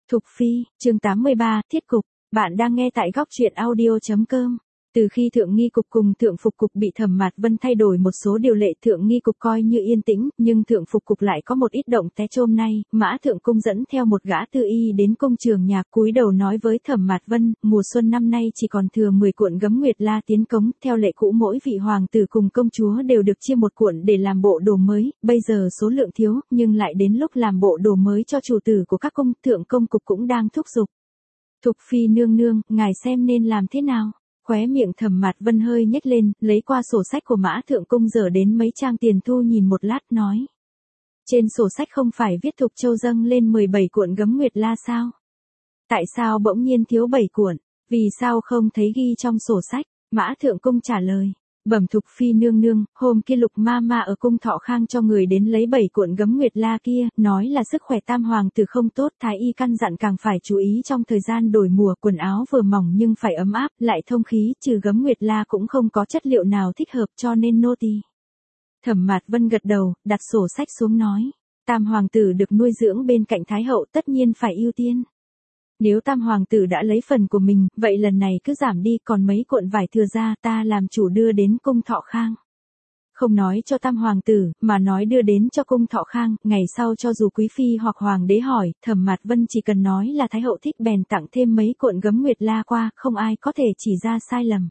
Thục Phi, chương 83, Thiết Cục, bạn đang nghe tại góc truyện audio.com. Từ khi Thượng Nghi Cục cùng Thượng Phục Cục bị Thẩm Mạt Vân thay đổi một số điều lệ, Thượng Nghi Cục coi như yên tĩnh, nhưng Thượng Phục Cục lại có một ít động té chôm nay. Mã Thượng Cung dẫn theo một gã tư y đến công trường nhà, cúi đầu nói với Thẩm Mạt Vân, mùa xuân năm nay chỉ còn thừa 10 cuộn gấm nguyệt la tiến cống, theo lệ cũ mỗi vị hoàng tử cùng công chúa đều được chia một cuộn để làm bộ đồ mới, bây giờ số lượng thiếu, nhưng lại đến lúc làm bộ đồ mới cho chủ tử của các cung. Thượng Công Cục cũng đang thúc giục. Thục Phi nương nương, ngài xem nên làm thế nào? Khóe miệng Thẩm Mạt Vân hơi nhếch lên, lấy qua sổ sách của Mã Thượng Cung dở đến mấy trang tiền thu nhìn một lát nói. Trên sổ sách không phải viết Thục Châu dâng lên 17 cuộn gấm nguyệt la sao? Tại sao bỗng nhiên thiếu 7 cuộn? Vì sao không thấy ghi trong sổ sách? Mã Thượng Cung trả lời. Bẩm Thục Phi nương nương, hôm kia Lục ma ma ở cung Thọ Khang cho người đến lấy 7 cuộn gấm nguyệt la kia, nói là sức khỏe tam hoàng tử không tốt, thái y căn dặn càng phải chú ý trong thời gian đổi mùa, quần áo vừa mỏng nhưng phải ấm áp, lại thông khí, trừ gấm nguyệt la cũng không có chất liệu nào thích hợp cho nên nô tỳ. Thẩm Mạt Vân gật đầu, đặt sổ sách xuống nói, tam hoàng tử được nuôi dưỡng bên cạnh thái hậu tất nhiên phải ưu tiên. Nếu tam hoàng tử đã lấy phần của mình, vậy lần này cứ giảm đi, còn mấy cuộn vải thừa ra ta làm chủ đưa đến cung Thọ Khang. Không nói cho tam hoàng tử, mà nói đưa đến cho cung Thọ Khang, ngày sau cho dù quý phi hoặc hoàng đế hỏi, Thẩm Mạt Vân chỉ cần nói là thái hậu thích bèn tặng thêm mấy cuộn gấm nguyệt la qua, không ai có thể chỉ ra sai lầm.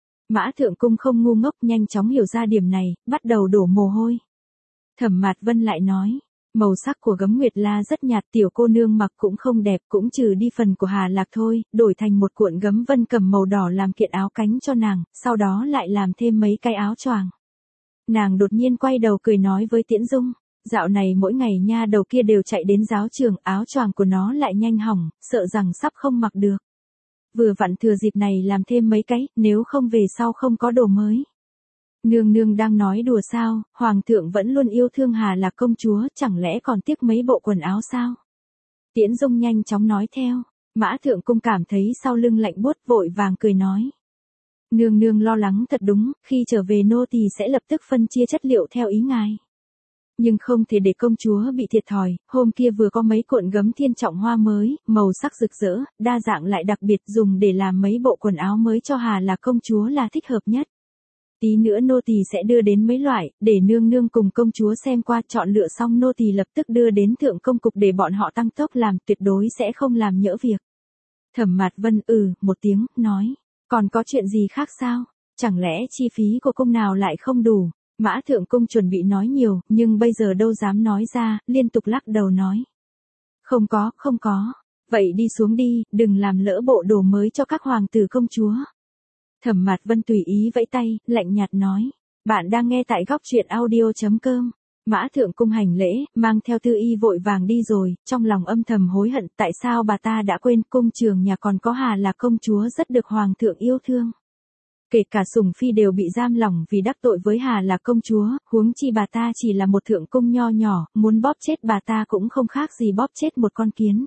Mã Thượng Cung không ngu ngốc, nhanh chóng hiểu ra điểm này, bắt đầu đổ mồ hôi. Thẩm Mạt Vân lại nói. Màu sắc của gấm nguyệt la rất nhạt, tiểu cô nương mặc cũng không đẹp, cũng trừ đi phần của Hà Lạc thôi, đổi thành một cuộn gấm vân cầm màu đỏ làm kiện áo cánh cho nàng, sau đó lại làm thêm mấy cái áo choàng. Nàng đột nhiên quay đầu cười nói với Tiễn Dung, dạo này mỗi ngày nha đầu kia đều chạy đến giáo trường, áo choàng của nó lại nhanh hỏng, sợ rằng sắp không mặc được. Vừa vặn thừa dịp này làm thêm mấy cái, nếu không về sau không có đồ mới. Nương nương đang nói đùa sao, hoàng thượng vẫn luôn yêu thương Hà Lạc công chúa, chẳng lẽ còn tiếc mấy bộ quần áo sao? Tiễn Dung nhanh chóng nói theo, Mã Thượng Cung cảm thấy sau lưng lạnh buốt, vội vàng cười nói. Nương nương lo lắng thật đúng, khi trở về nô tỳ sẽ lập tức phân chia chất liệu theo ý ngài. Nhưng không thể để công chúa bị thiệt thòi, hôm kia vừa có mấy cuộn gấm thiên trọng hoa mới, màu sắc rực rỡ, đa dạng lại đặc biệt, dùng để làm mấy bộ quần áo mới cho Hà Lạc công chúa là thích hợp nhất. Tí nữa nô tỳ sẽ đưa đến mấy loại, để nương nương cùng công chúa xem qua, chọn lựa xong nô tỳ lập tức đưa đến Thượng Công Cục để bọn họ tăng tốc làm, tuyệt đối sẽ không làm nhỡ việc. Thẩm Mạt Vân một tiếng, nói, còn có chuyện gì khác sao? Chẳng lẽ chi phí của cung nào lại không đủ? Mã Thượng Cung chuẩn bị nói nhiều, nhưng bây giờ đâu dám nói ra, liên tục lắc đầu nói. Không có. Vậy đi xuống đi, đừng làm lỡ bộ đồ mới cho các hoàng tử công chúa. Thẩm Mạt Vân tùy ý vẫy tay, lạnh nhạt nói. Bạn đang nghe tại góc truyện audio.com. Mã Thượng Cung hành lễ, mang theo tư y vội vàng đi rồi, trong lòng âm thầm hối hận, tại sao bà ta đã quên cung trường nhà còn có Hà Lạc công chúa rất được hoàng thượng yêu thương. Kể cả Sủng Phi đều bị giam lỏng vì đắc tội với Hà Lạc công chúa, huống chi bà ta chỉ là một thượng cung nho nhỏ, muốn bóp chết bà ta cũng không khác gì bóp chết một con kiến.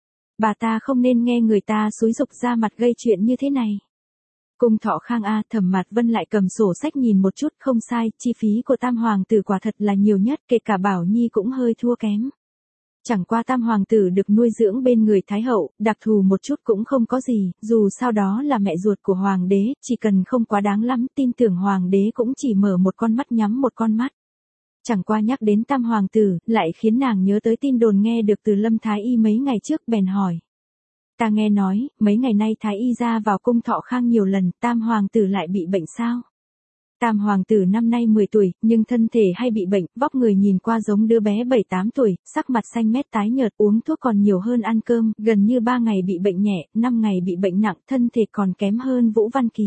Bà ta không nên nghe người ta xúi giục ra mặt gây chuyện như thế này. Cung Thọ Khang Thẩm Mạt Vân lại cầm sổ sách nhìn một chút, không sai, chi phí của tam hoàng tử quả thật là nhiều nhất, kể cả Bảo Nhi cũng hơi thua kém. Chẳng qua tam hoàng tử được nuôi dưỡng bên người thái hậu, đặc thù một chút cũng không có gì, dù sao đó là mẹ ruột của hoàng đế, chỉ cần không quá đáng lắm, tin tưởng hoàng đế cũng chỉ mở một con mắt nhắm một con mắt. Chẳng qua nhắc đến tam hoàng tử, lại khiến nàng nhớ tới tin đồn nghe được từ Lâm Thái Y mấy ngày trước, bèn hỏi. Ta nghe nói, mấy ngày nay Thái Y ra vào cung Thọ Khang nhiều lần, tam hoàng tử lại bị bệnh sao? Tam hoàng tử năm nay 10 tuổi, nhưng thân thể hay bị bệnh, vóc người nhìn qua giống đứa bé 7-8 tuổi, sắc mặt xanh mét tái nhợt, uống thuốc còn nhiều hơn ăn cơm, gần như 3 ngày bị bệnh nhẹ, 5 ngày bị bệnh nặng, thân thể còn kém hơn Vũ Văn Kỳ.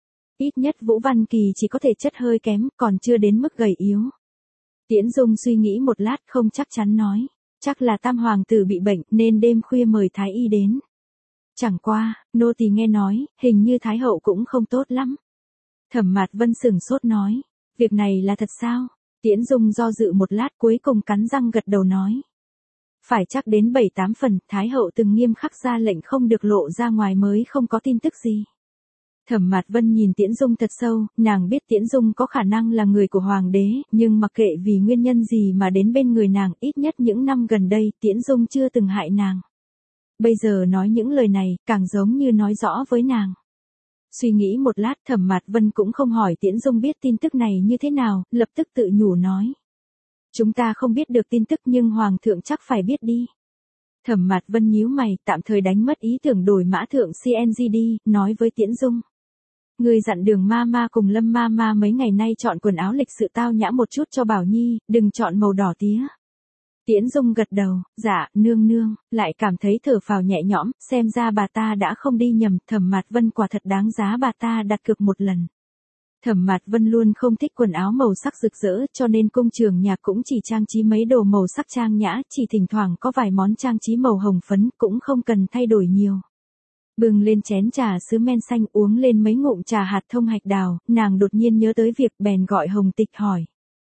Ít nhất Vũ Văn Kỳ chỉ có thể chất hơi kém, còn chưa đến mức gầy yếu. Tiễn Dung suy nghĩ một lát, không chắc chắn nói, chắc là tam hoàng tử bị bệnh nên đêm khuya mời Thái Y đến. Chẳng qua, nô tỳ nghe nói, hình như Thái hậu cũng không tốt lắm. Thẩm Mạt Vân sửng sốt nói, việc này là thật sao? Tiễn Dung do dự một lát cuối cùng cắn răng gật đầu nói. Phải chắc đến 7-8 phần, Thái hậu từng nghiêm khắc ra lệnh không được lộ ra ngoài mới không có tin tức gì. Thẩm Mạt Vân nhìn Tiễn Dung thật sâu, nàng biết Tiễn Dung có khả năng là người của hoàng đế, nhưng mặc kệ vì nguyên nhân gì mà đến bên người nàng, ít nhất những năm gần đây Tiễn Dung chưa từng hại nàng. Bây giờ nói những lời này, càng giống như nói rõ với nàng. Suy nghĩ một lát, Thẩm Mạt Vân cũng không hỏi Tiễn Dung biết tin tức này như thế nào, lập tức tự nhủ nói. Chúng ta không biết được tin tức nhưng Hoàng thượng chắc phải biết đi. Thẩm Mạt Vân nhíu mày, tạm thời đánh mất ý tưởng đổi mã thượng CNG đi, nói với Tiễn Dung. Người dặn Đường Mama cùng Lâm Mama mấy ngày nay chọn quần áo lịch sự tao nhã một chút cho Bảo Nhi, đừng chọn màu đỏ tía. Tiễn Dung gật đầu, dạ, nương nương, lại cảm thấy thở phào nhẹ nhõm, xem ra bà ta đã không đi nhầm, Thẩm Mạt Vân quả thật đáng giá bà ta đặt cược một lần. Thẩm Mạt Vân luôn không thích quần áo màu sắc rực rỡ cho nên cung trường nhạc cũng chỉ trang trí mấy đồ màu sắc trang nhã, chỉ thỉnh thoảng có vài món trang trí màu hồng phấn cũng không cần thay đổi nhiều. Bưng lên chén trà sứ men xanh uống lên mấy ngụm trà hạt thông hạch đào, nàng đột nhiên nhớ tới việc bèn gọi Hồng Tịch hỏi.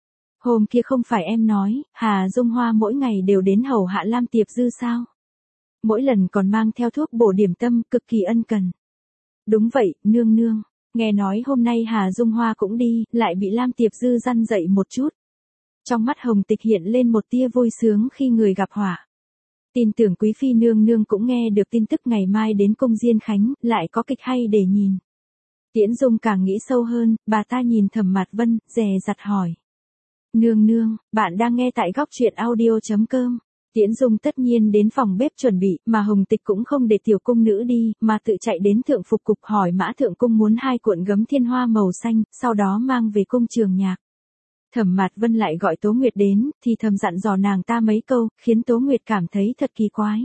Hôm kia không phải em nói, Hà Dung Hoa mỗi ngày đều đến hầu hạ Lam Tiệp Dư sao? Mỗi lần còn mang theo thuốc bổ điểm tâm, cực kỳ ân cần. Đúng vậy, nương nương. Nghe nói hôm nay Hà Dung Hoa cũng đi, lại bị Lam Tiệp Dư răn dậy một chút. Trong mắt Hồng Tịch hiện lên một tia vui sướng khi người gặp họa. Tin tưởng quý phi nương nương cũng nghe được tin tức ngày mai đến cung Diên Khánh, lại có kịch hay để nhìn. Tiễn Dung càng nghĩ sâu hơn, bà ta nhìn Thẩm Mạt Vân, dè dặt hỏi. Nương nương, bạn đang nghe tại góc truyện audio.com. Tiễn Dung tất nhiên đến phòng bếp chuẩn bị, mà Hồng Tịch cũng không để tiểu cung nữ đi, mà tự chạy đến thượng phục cục hỏi Mã Thượng Cung muốn 2 cuộn gấm thiên hoa màu xanh, sau đó mang về cung trường nhạc. Thẩm Mạt Vân lại gọi Tố Nguyệt đến, thì thầm dặn dò nàng ta mấy câu, khiến Tố Nguyệt cảm thấy thật kỳ quái.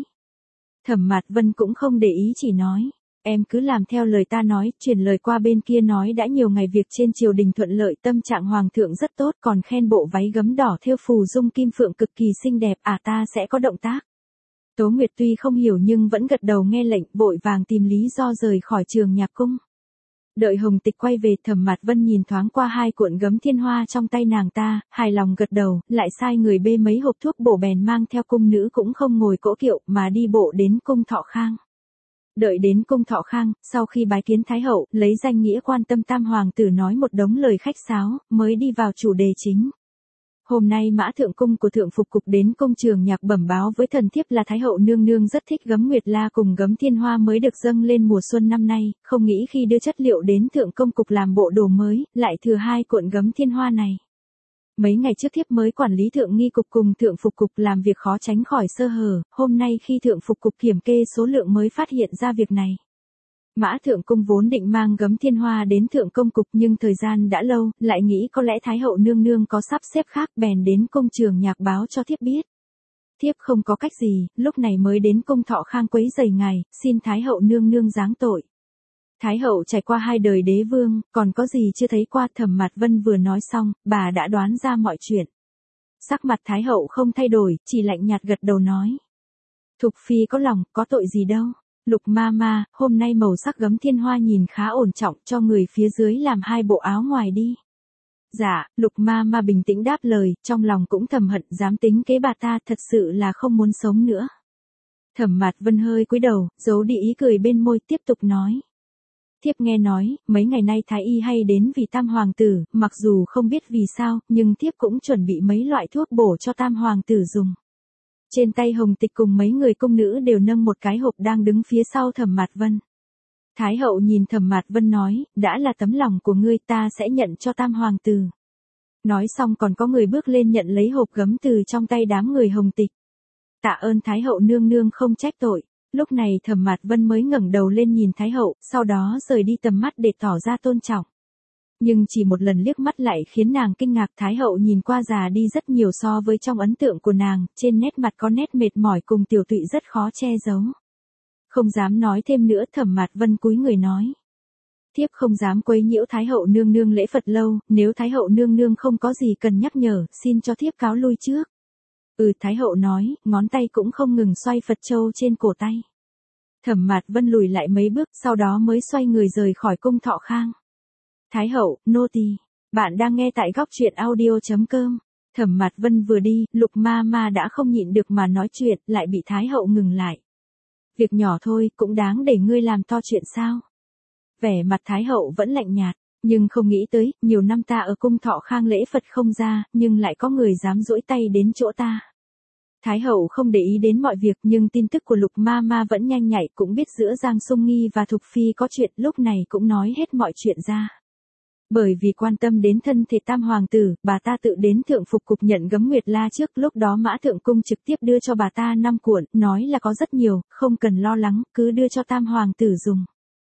Thẩm Mạt Vân cũng không để ý chỉ nói. Em cứ làm theo lời ta nói, truyền lời qua bên kia nói đã nhiều ngày việc trên triều đình thuận lợi, tâm trạng hoàng thượng rất tốt, còn khen bộ váy gấm đỏ thêu phù dung kim phượng cực kỳ xinh đẹp, ta sẽ có động tác. Tố Nguyệt tuy không hiểu nhưng vẫn gật đầu nghe lệnh, vội vàng tìm lý do rời khỏi trường nhạc cung. Đợi Hồng Tịch quay về, Thẩm Mạt Vân nhìn thoáng qua 2 cuộn gấm thiên hoa trong tay nàng ta, hài lòng gật đầu, lại sai người bê mấy hộp thuốc bổ bèn mang theo cung nữ cũng không ngồi cỗ kiệu mà đi bộ đến cung Thọ Khang. Đợi đến cung Thọ Khang, sau khi bái kiến Thái hậu, lấy danh nghĩa quan tâm tam hoàng tử nói một đống lời khách sáo, mới đi vào chủ đề chính. Hôm nay Mã Thượng Cung của Thượng Phục Cục đến cung trường nhạc bẩm báo với thần thiếp là Thái hậu nương nương rất thích gấm Nguyệt La cùng gấm thiên hoa mới được dâng lên mùa xuân năm nay, không nghĩ khi đưa chất liệu đến Thượng Công Cục làm bộ đồ mới, lại thừa 2 cuộn gấm thiên hoa này. Mấy ngày trước thiếp mới quản lý Thượng Nghi Cục cùng Thượng Phục Cục làm việc khó tránh khỏi sơ hở, hôm nay khi Thượng Phục Cục kiểm kê số lượng mới phát hiện ra việc này. Mã Thượng Cung vốn định mang gấm thiên hoa đến Thượng Công Cục nhưng thời gian đã lâu, lại nghĩ có lẽ Thái hậu nương nương có sắp xếp khác bèn đến cung trường nhạc báo cho thiếp biết. Thiếp không có cách gì, lúc này mới đến cung Thọ Khang quấy rầy ngài, xin Thái hậu nương nương giáng tội. Thái hậu trải qua 2 đời đế vương, còn có gì chưa thấy qua. Thẩm Mạt Vân vừa nói xong, bà đã đoán ra mọi chuyện. Sắc mặt Thái hậu không thay đổi, chỉ lạnh nhạt gật đầu nói. Thục phi có lòng, có tội gì đâu. Lục Mama, hôm nay màu sắc gấm thiên hoa nhìn khá ổn trọng, cho người phía dưới làm 2 bộ áo ngoài đi. Dạ, Lục Mama bình tĩnh đáp lời, trong lòng cũng thầm hận, dám tính kế bà ta, thật sự là không muốn sống nữa. Thẩm Mạt Vân hơi cúi đầu, giấu đi ý cười bên môi, tiếp tục nói. Thiếp nghe nói, mấy ngày nay Thái y hay đến vì tam hoàng tử, mặc dù không biết vì sao, nhưng thiếp cũng chuẩn bị mấy loại thuốc bổ cho tam hoàng tử dùng. Trên tay Hồng Tịch cùng mấy người cung nữ đều nâng một cái hộp đang đứng phía sau Thẩm Mạt Vân. Thái hậu nhìn Thẩm Mạt Vân nói, đã là tấm lòng của ngươi ta sẽ nhận cho tam hoàng tử. Nói xong còn có người bước lên nhận lấy hộp gấm từ trong tay đám người Hồng Tịch. Tạ ơn Thái hậu nương nương không trách tội. Lúc này Thẩm Mạt Vân mới ngẩng đầu lên nhìn Thái hậu, sau đó rời đi tầm mắt để tỏ ra tôn trọng. Nhưng chỉ một lần liếc mắt lại khiến nàng kinh ngạc. Thái hậu nhìn qua già đi rất nhiều so với trong ấn tượng của nàng, trên nét mặt có nét mệt mỏi cùng tiểu tụy rất khó che giấu. Không dám nói thêm nữa, Thẩm Mạt Vân cúi người nói. Thiếp không dám quấy nhiễu Thái hậu nương nương lễ Phật lâu, nếu Thái hậu nương nương không có gì cần nhắc nhở, xin cho thiếp cáo lui trước. Thái hậu nói, ngón tay cũng không ngừng xoay Phật châu trên cổ tay. Thẩm Mạt Vân lùi lại mấy bước, sau đó mới xoay người rời khỏi cung Thọ Khang. Thái hậu, nô tỳ, bạn đang nghe tại góc truyện audio.com. Thẩm Mạt Vân vừa đi, Lục Mama đã không nhịn được mà nói chuyện, lại bị Thái hậu ngừng lại. Việc nhỏ thôi, cũng đáng để ngươi làm to chuyện sao? Vẻ mặt Thái hậu vẫn lạnh nhạt, nhưng không nghĩ tới, nhiều năm ta ở cung Thọ Khang lễ Phật không ra, nhưng lại có người dám duỗi tay đến chỗ ta. Thái hậu không để ý đến mọi việc nhưng tin tức của Lục ma ma vẫn nhanh nhạy, cũng biết giữa Giang Sung Nghi và Thục Phi có chuyện, lúc này cũng nói hết mọi chuyện ra. Bởi vì quan tâm đến thân thể tam hoàng tử, bà ta tự đến thượng phục cục nhận gấm Nguyệt La trước, lúc đó Mã Thượng Cung trực tiếp đưa cho bà ta 5 cuộn, nói là có rất nhiều, không cần lo lắng, cứ đưa cho tam hoàng tử dùng.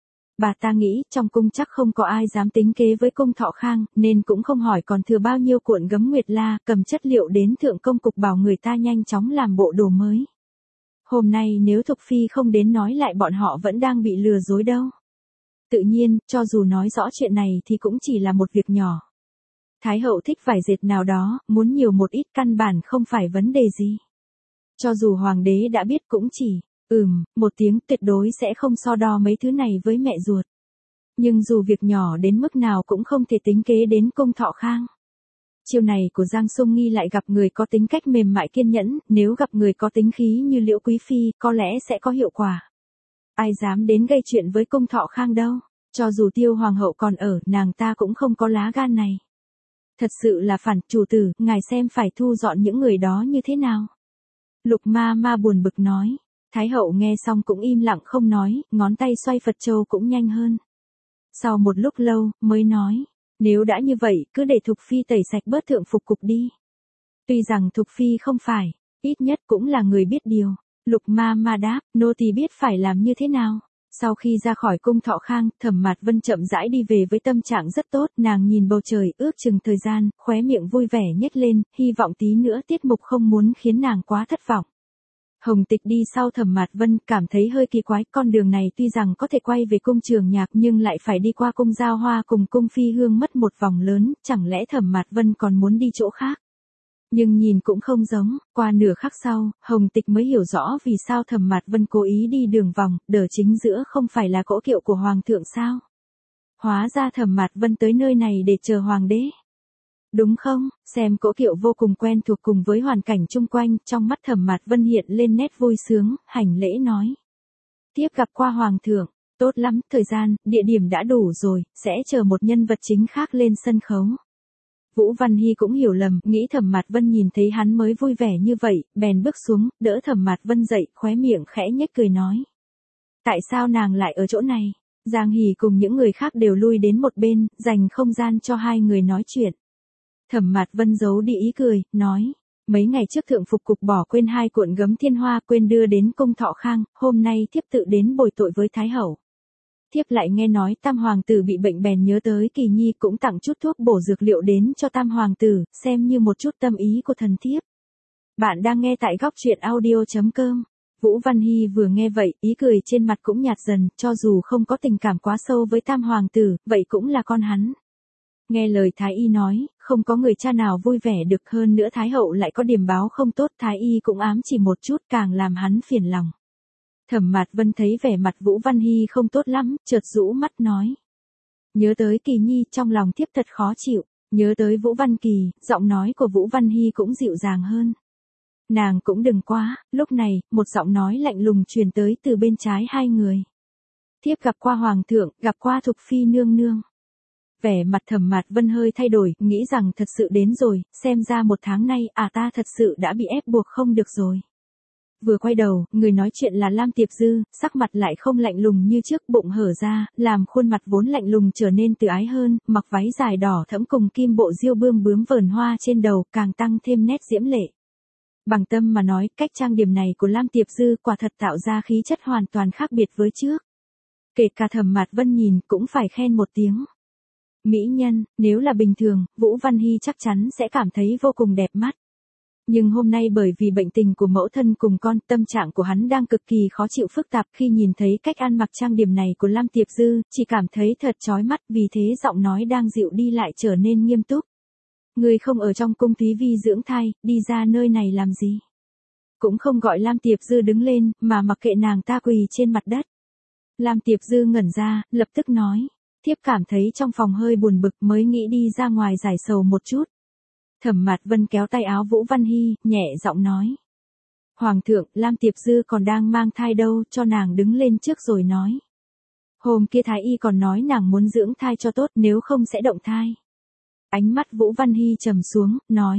Bà ta nghĩ trong cung chắc không có ai dám tính kế với cung Thọ Khang, nên cũng không hỏi còn thừa bao nhiêu cuộn gấm Nguyệt La, cầm chất liệu đến thượng công cục bảo người ta nhanh chóng làm bộ đồ mới. Hôm nay nếu Thục Phi không đến nói lại bọn họ vẫn đang bị lừa dối đâu. Tự nhiên, cho dù nói rõ chuyện này thì cũng chỉ là một việc nhỏ. Thái hậu thích vải dệt nào đó, muốn nhiều một ít căn bản không phải vấn đề gì. Cho dù hoàng đế đã biết cũng chỉ, một tiếng, tuyệt đối sẽ không so đo mấy thứ này với mẹ ruột. Nhưng dù việc nhỏ đến mức nào cũng không thể tính kế đến cung Thọ Khang. Chiêu này của Giang Sung Nghi lại gặp người có tính cách mềm mại kiên nhẫn, nếu gặp người có tính khí như Liễu Quý Phi, có lẽ sẽ có hiệu quả. Ai dám đến gây chuyện với cung Thọ Khang đâu, cho dù Tiêu hoàng hậu còn ở, nàng ta cũng không có lá gan này. Thật sự là phản, chủ tử, ngài xem phải thu dọn những người đó như thế nào. Lục ma ma buồn bực nói. Thái hậu nghe xong cũng im lặng không nói, ngón tay xoay Phật châu cũng nhanh hơn. Sau một lúc lâu, mới nói, nếu đã như vậy, cứ để Thục Phi tẩy sạch bớt thượng phục cục đi. Tuy rằng Thục Phi không phải, ít nhất cũng là người biết điều. Lục ma ma đáp, nô tỳ biết phải làm như thế nào. Sau khi ra khỏi cung Thọ Khang, Thẩm Mạt Vân chậm rãi đi về với tâm trạng rất tốt, nàng nhìn bầu trời, ước chừng thời gian, khóe miệng vui vẻ nhếch lên, hy vọng tí nữa tiết mục không muốn khiến nàng quá thất vọng. Hồng Tịch đi sau Thẩm Mạt Vân, cảm thấy hơi kỳ quái, con đường này tuy rằng có thể quay về cung Trường Nhạc nhưng lại phải đi qua cung Giao Hoa cùng cung Phi Hương mất một vòng lớn, chẳng lẽ Thẩm Mạt Vân còn muốn đi chỗ khác? Nhưng nhìn cũng không giống, qua nửa khắc sau, Hồng Tịch mới hiểu rõ vì sao Thẩm Mạt Vân cố ý đi đường vòng, đờ chính giữa không phải là cỗ kiệu của Hoàng thượng sao? Hóa ra Thẩm Mạt Vân tới nơi này để chờ Hoàng đế. Đúng không, xem cỗ kiệu vô cùng quen thuộc cùng với hoàn cảnh chung quanh, trong mắt Thẩm Mạt Vân hiện lên nét vui sướng, hành lễ nói. Tiếp gặp qua Hoàng thượng, tốt lắm, thời gian, địa điểm đã đủ rồi, sẽ chờ một nhân vật chính khác lên sân khấu. Vũ Văn Hy cũng hiểu lầm, nghĩ Thẩm Mạt Vân nhìn thấy hắn mới vui vẻ như vậy, bèn bước xuống, đỡ Thẩm Mạt Vân dậy, khóe miệng khẽ nhếch cười nói. Tại sao nàng lại ở chỗ này? Giang Hỷ cùng những người khác đều lui đến một bên, dành không gian cho hai người nói chuyện. Thẩm Mạt Vân giấu đi ý cười, nói. Mấy ngày trước thượng phục cục bỏ quên 2 cuộn gấm thiên hoa, quên đưa đến cung Thọ Khang, hôm nay thiếp tự đến bồi tội với Thái hậu. Thiếp lại nghe nói tam hoàng tử bị bệnh bèn nhớ tới Kỳ Nhi, cũng tặng chút thuốc bổ dược liệu đến cho tam hoàng tử, xem như một chút tâm ý của thần thiếp. Bạn đang nghe tại góc truyện audio.com. Vũ Văn Hy vừa nghe vậy, ý cười trên mặt cũng nhạt dần, cho dù không có tình cảm quá sâu với tam hoàng tử, vậy cũng là con hắn. Nghe lời Thái y nói, không có người cha nào vui vẻ được, hơn nữa Thái hậu lại có điểm báo không tốt, Thái y cũng ám chỉ một chút, càng làm hắn phiền lòng. Thẩm Mạt Vân thấy vẻ mặt Vũ Văn Hy không tốt lắm, chợt rũ mắt nói. Nhớ tới Kỳ Nhi, trong lòng thiếp thật khó chịu, nhớ tới Vũ Văn Kỳ, giọng nói của Vũ Văn Hy cũng dịu dàng hơn. Nàng cũng đừng quá, lúc này, một giọng nói lạnh lùng truyền tới từ bên trái hai người. Thiếp gặp qua Hoàng thượng, gặp qua Thục Phi nương nương. Vẻ mặt Thẩm Mạt Vân hơi thay đổi, nghĩ rằng thật sự đến rồi, xem ra 1 tháng nay, ta thật sự đã bị ép buộc không được rồi. Vừa quay đầu, người nói chuyện là Lam Tiệp Dư, sắc mặt lại không lạnh lùng như trước, bụng hở ra, làm khuôn mặt vốn lạnh lùng trở nên từ ái hơn, mặc váy dài đỏ thẫm cùng kim bộ diêu bươm bướm vờn hoa trên đầu, càng tăng thêm nét diễm lệ. Bằng tâm mà nói, cách trang điểm này của Lam Tiệp Dư quả thật tạo ra khí chất hoàn toàn khác biệt với trước. Kể cả Thẩm Mạt Vân nhìn, cũng phải khen một tiếng. Mỹ nhân, nếu là bình thường, Vũ Văn Hy chắc chắn sẽ cảm thấy vô cùng đẹp mắt. Nhưng hôm nay bởi vì bệnh tình của mẫu thân cùng con, tâm trạng của hắn đang cực kỳ khó chịu phức tạp, khi nhìn thấy cách ăn mặc trang điểm này của Lam Tiệp Dư, chỉ cảm thấy thật chói mắt, vì thế giọng nói đang dịu đi lại trở nên nghiêm túc. Người không ở trong cung Thúy Vi dưỡng thai, đi ra nơi này làm gì? Cũng không gọi Lam Tiệp Dư đứng lên, mà mặc kệ nàng ta quỳ trên mặt đất. Lam Tiệp Dư ngẩn ra, lập tức nói. Thiếp cảm thấy trong phòng hơi buồn bực, mới nghĩ đi ra ngoài giải sầu một chút. Thẩm Mạt Vân kéo tay áo Vũ Văn Hy, nhẹ giọng nói. Hoàng thượng, Lam Tiệp Dư còn đang mang thai đâu, cho nàng đứng lên trước rồi nói. Hôm kia Thái y còn nói nàng muốn dưỡng thai cho tốt, nếu không sẽ động thai. Ánh mắt Vũ Văn Hy trầm xuống, nói.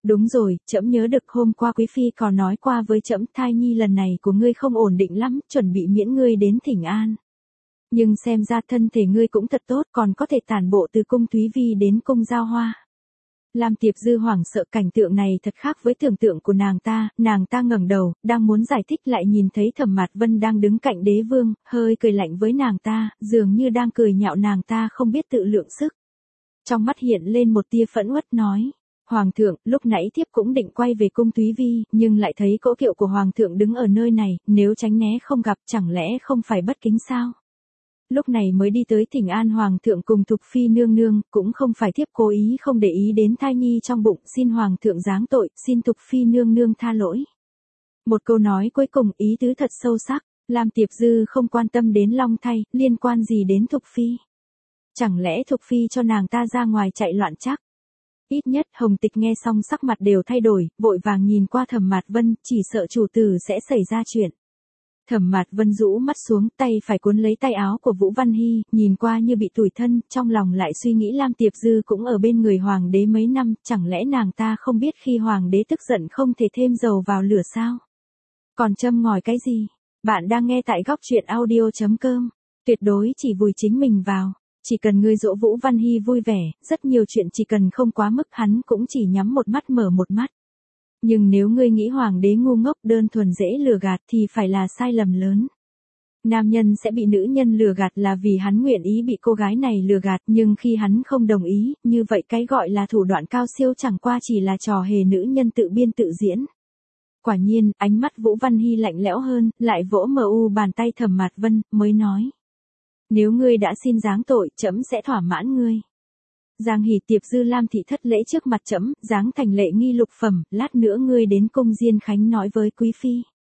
Đúng rồi, trẫm nhớ được hôm qua quý phi còn nói qua với trẫm thai nhi lần này của ngươi không ổn định lắm, chuẩn bị miễn ngươi đến thỉnh an. Nhưng xem ra thân thể ngươi cũng thật tốt, còn có thể tản bộ từ cung Thúy Vi đến cung Giao Hoa. Lam Tiệp Dư hoảng sợ, cảnh tượng này thật khác với tưởng tượng của nàng ta ngẩng đầu, đang muốn giải thích lại nhìn thấy Thẩm Mạt Vân đang đứng cạnh đế vương, hơi cười lạnh với nàng ta, dường như đang cười nhạo nàng ta không biết tự lượng sức. Trong mắt hiện lên một tia phẫn uất nói. Hoàng thượng, lúc nãy thiếp cũng định quay về cung Thúy Vi, nhưng lại thấy cỗ kiệu của Hoàng thượng đứng ở nơi này, nếu tránh né không gặp chẳng lẽ không phải bất kính sao? Lúc này mới đi tới thỉnh an Hoàng thượng cùng Thục Phi nương nương, cũng không phải thiếp cố ý không để ý đến thai nhi trong bụng, xin Hoàng thượng giáng tội, xin Thục Phi nương nương tha lỗi. Một câu nói cuối cùng ý tứ thật sâu sắc, Lam Tiệp Dư không quan tâm đến Long Thay, liên quan gì đến Thục Phi? Chẳng lẽ Thục Phi cho nàng ta ra ngoài chạy loạn chắc? Ít nhất Hồng Tịch nghe xong sắc mặt đều thay đổi, vội vàng nhìn qua Thẩm Mạt Vân, chỉ sợ chủ tử sẽ xảy ra chuyện. Thẩm Mạt Vân rũ mắt xuống, tay phải cuốn lấy tay áo của Vũ Văn Hy, nhìn qua như bị tủi thân, trong lòng lại suy nghĩ Lam Tiệp Dư cũng ở bên người hoàng đế mấy năm, chẳng lẽ nàng ta không biết khi hoàng đế tức giận không thể thêm dầu vào lửa sao? Còn châm ngòi cái gì? Bạn đang nghe tại góc truyện audio.com, tuyệt đối chỉ vùi chính mình vào. Chỉ cần ngươi dỗ Vũ Văn Hy vui vẻ, rất nhiều chuyện chỉ cần không quá mức hắn cũng chỉ nhắm một mắt mở một mắt. Nhưng nếu ngươi nghĩ hoàng đế ngu ngốc đơn thuần dễ lừa gạt thì phải là sai lầm lớn. Nam nhân sẽ bị nữ nhân lừa gạt là vì hắn nguyện ý bị cô gái này lừa gạt, nhưng khi hắn không đồng ý, như vậy cái gọi là thủ đoạn cao siêu chẳng qua chỉ là trò hề nữ nhân tự biên tự diễn. Quả nhiên, ánh mắt Vũ Văn Hy lạnh lẽo hơn, lại vỗ bàn tay Thẩm Mạt Vân, mới nói. Nếu ngươi đã xin giáng tội, trẫm sẽ thỏa mãn ngươi. Giang Hỷ Tiệp Dư Lam thị thất lễ trước mặt trẫm, giáng thành lệ nghi lục phẩm, lát nữa ngươi đến cung Diên Khánh nói với quý phi.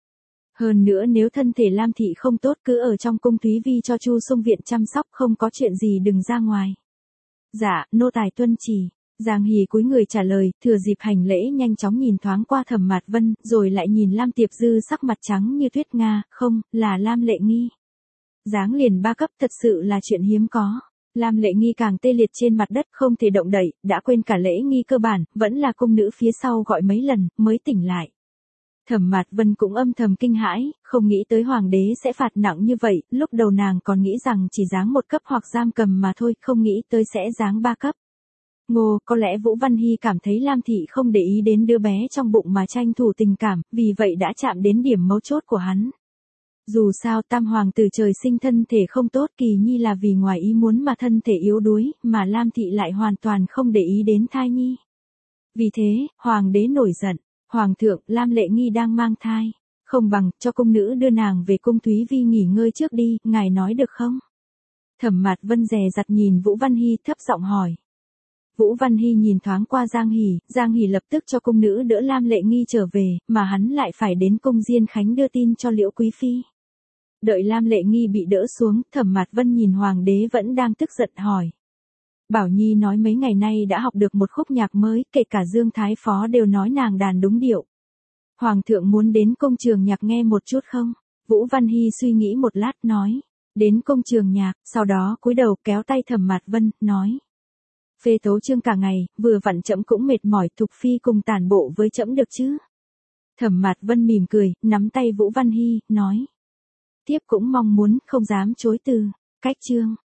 Hơn nữa nếu thân thể Lam thị không tốt cứ ở trong cung Thúy Vi cho Chu Sung viện chăm sóc, không có chuyện gì đừng ra ngoài. Dạ, nô tài tuân chỉ. Giang Hỷ cúi người trả lời, thừa dịp hành lễ nhanh chóng nhìn thoáng qua Thẩm Mạt Vân, rồi lại nhìn Lam Tiệp Dư sắc mặt trắng như tuyết nga, không, là Lam Lệ Nghi. Giáng liền 3 cấp thật sự là chuyện hiếm có. Lam Lệ Nghi càng tê liệt trên mặt đất không thể động đậy, đã quên cả lễ nghi cơ bản, vẫn là cung nữ phía sau gọi mấy lần, mới tỉnh lại. Thẩm Mạt Vân cũng âm thầm kinh hãi, không nghĩ tới hoàng đế sẽ phạt nặng như vậy, lúc đầu nàng còn nghĩ rằng chỉ giáng 1 cấp hoặc giam cầm mà thôi, không nghĩ tới sẽ giáng 3 cấp. Ngô, có lẽ Vũ Văn Hy cảm thấy Lam thị không để ý đến đứa bé trong bụng mà tranh thủ tình cảm, vì vậy đã chạm đến điểm mấu chốt của hắn. Dù sao tam hoàng tử trời sinh thân thể không tốt, Kỳ Nhi là vì ngoài ý muốn mà thân thể yếu đuối, mà Lam thị lại hoàn toàn không để ý đến thai nhi. Vì thế, hoàng đế nổi giận, hoàng thượng, Lam Lệ Nghi đang mang thai, không bằng cho cung nữ đưa nàng về cung Thúy Vi nghỉ ngơi trước đi, ngài nói được không? Thẩm Mạt Vân dè dặt nhìn Vũ Văn Hy thấp giọng hỏi. Vũ Văn Hy nhìn thoáng qua Giang Hỷ lập tức cho cung nữ đỡ Lam Lệ Nghi trở về, mà hắn lại phải đến cung Diên Khánh đưa tin cho Liễu Quý Phi. Đợi Lam Lệ Nghi bị đỡ xuống, Thẩm Mạt Vân nhìn hoàng đế vẫn đang tức giận hỏi. Bảo Nhi nói mấy ngày nay đã học được một khúc nhạc mới, kể cả Dương Thái Phó đều nói nàng đàn đúng điệu. Hoàng thượng muốn đến công trường nhạc nghe một chút không? Vũ Văn Hy suy nghĩ một lát nói. Đến công trường nhạc, sau đó cúi đầu kéo tay Thẩm Mạt Vân, nói. Phê tấu chương cả ngày, vừa vặn trẫm cũng mệt mỏi, Thục Phi cùng tản bộ với trẫm được chứ? Thẩm Mạt Vân mỉm cười, nắm tay Vũ Văn Hy, nói. Tiếp cũng mong muốn, không dám chối từ. Cách chương.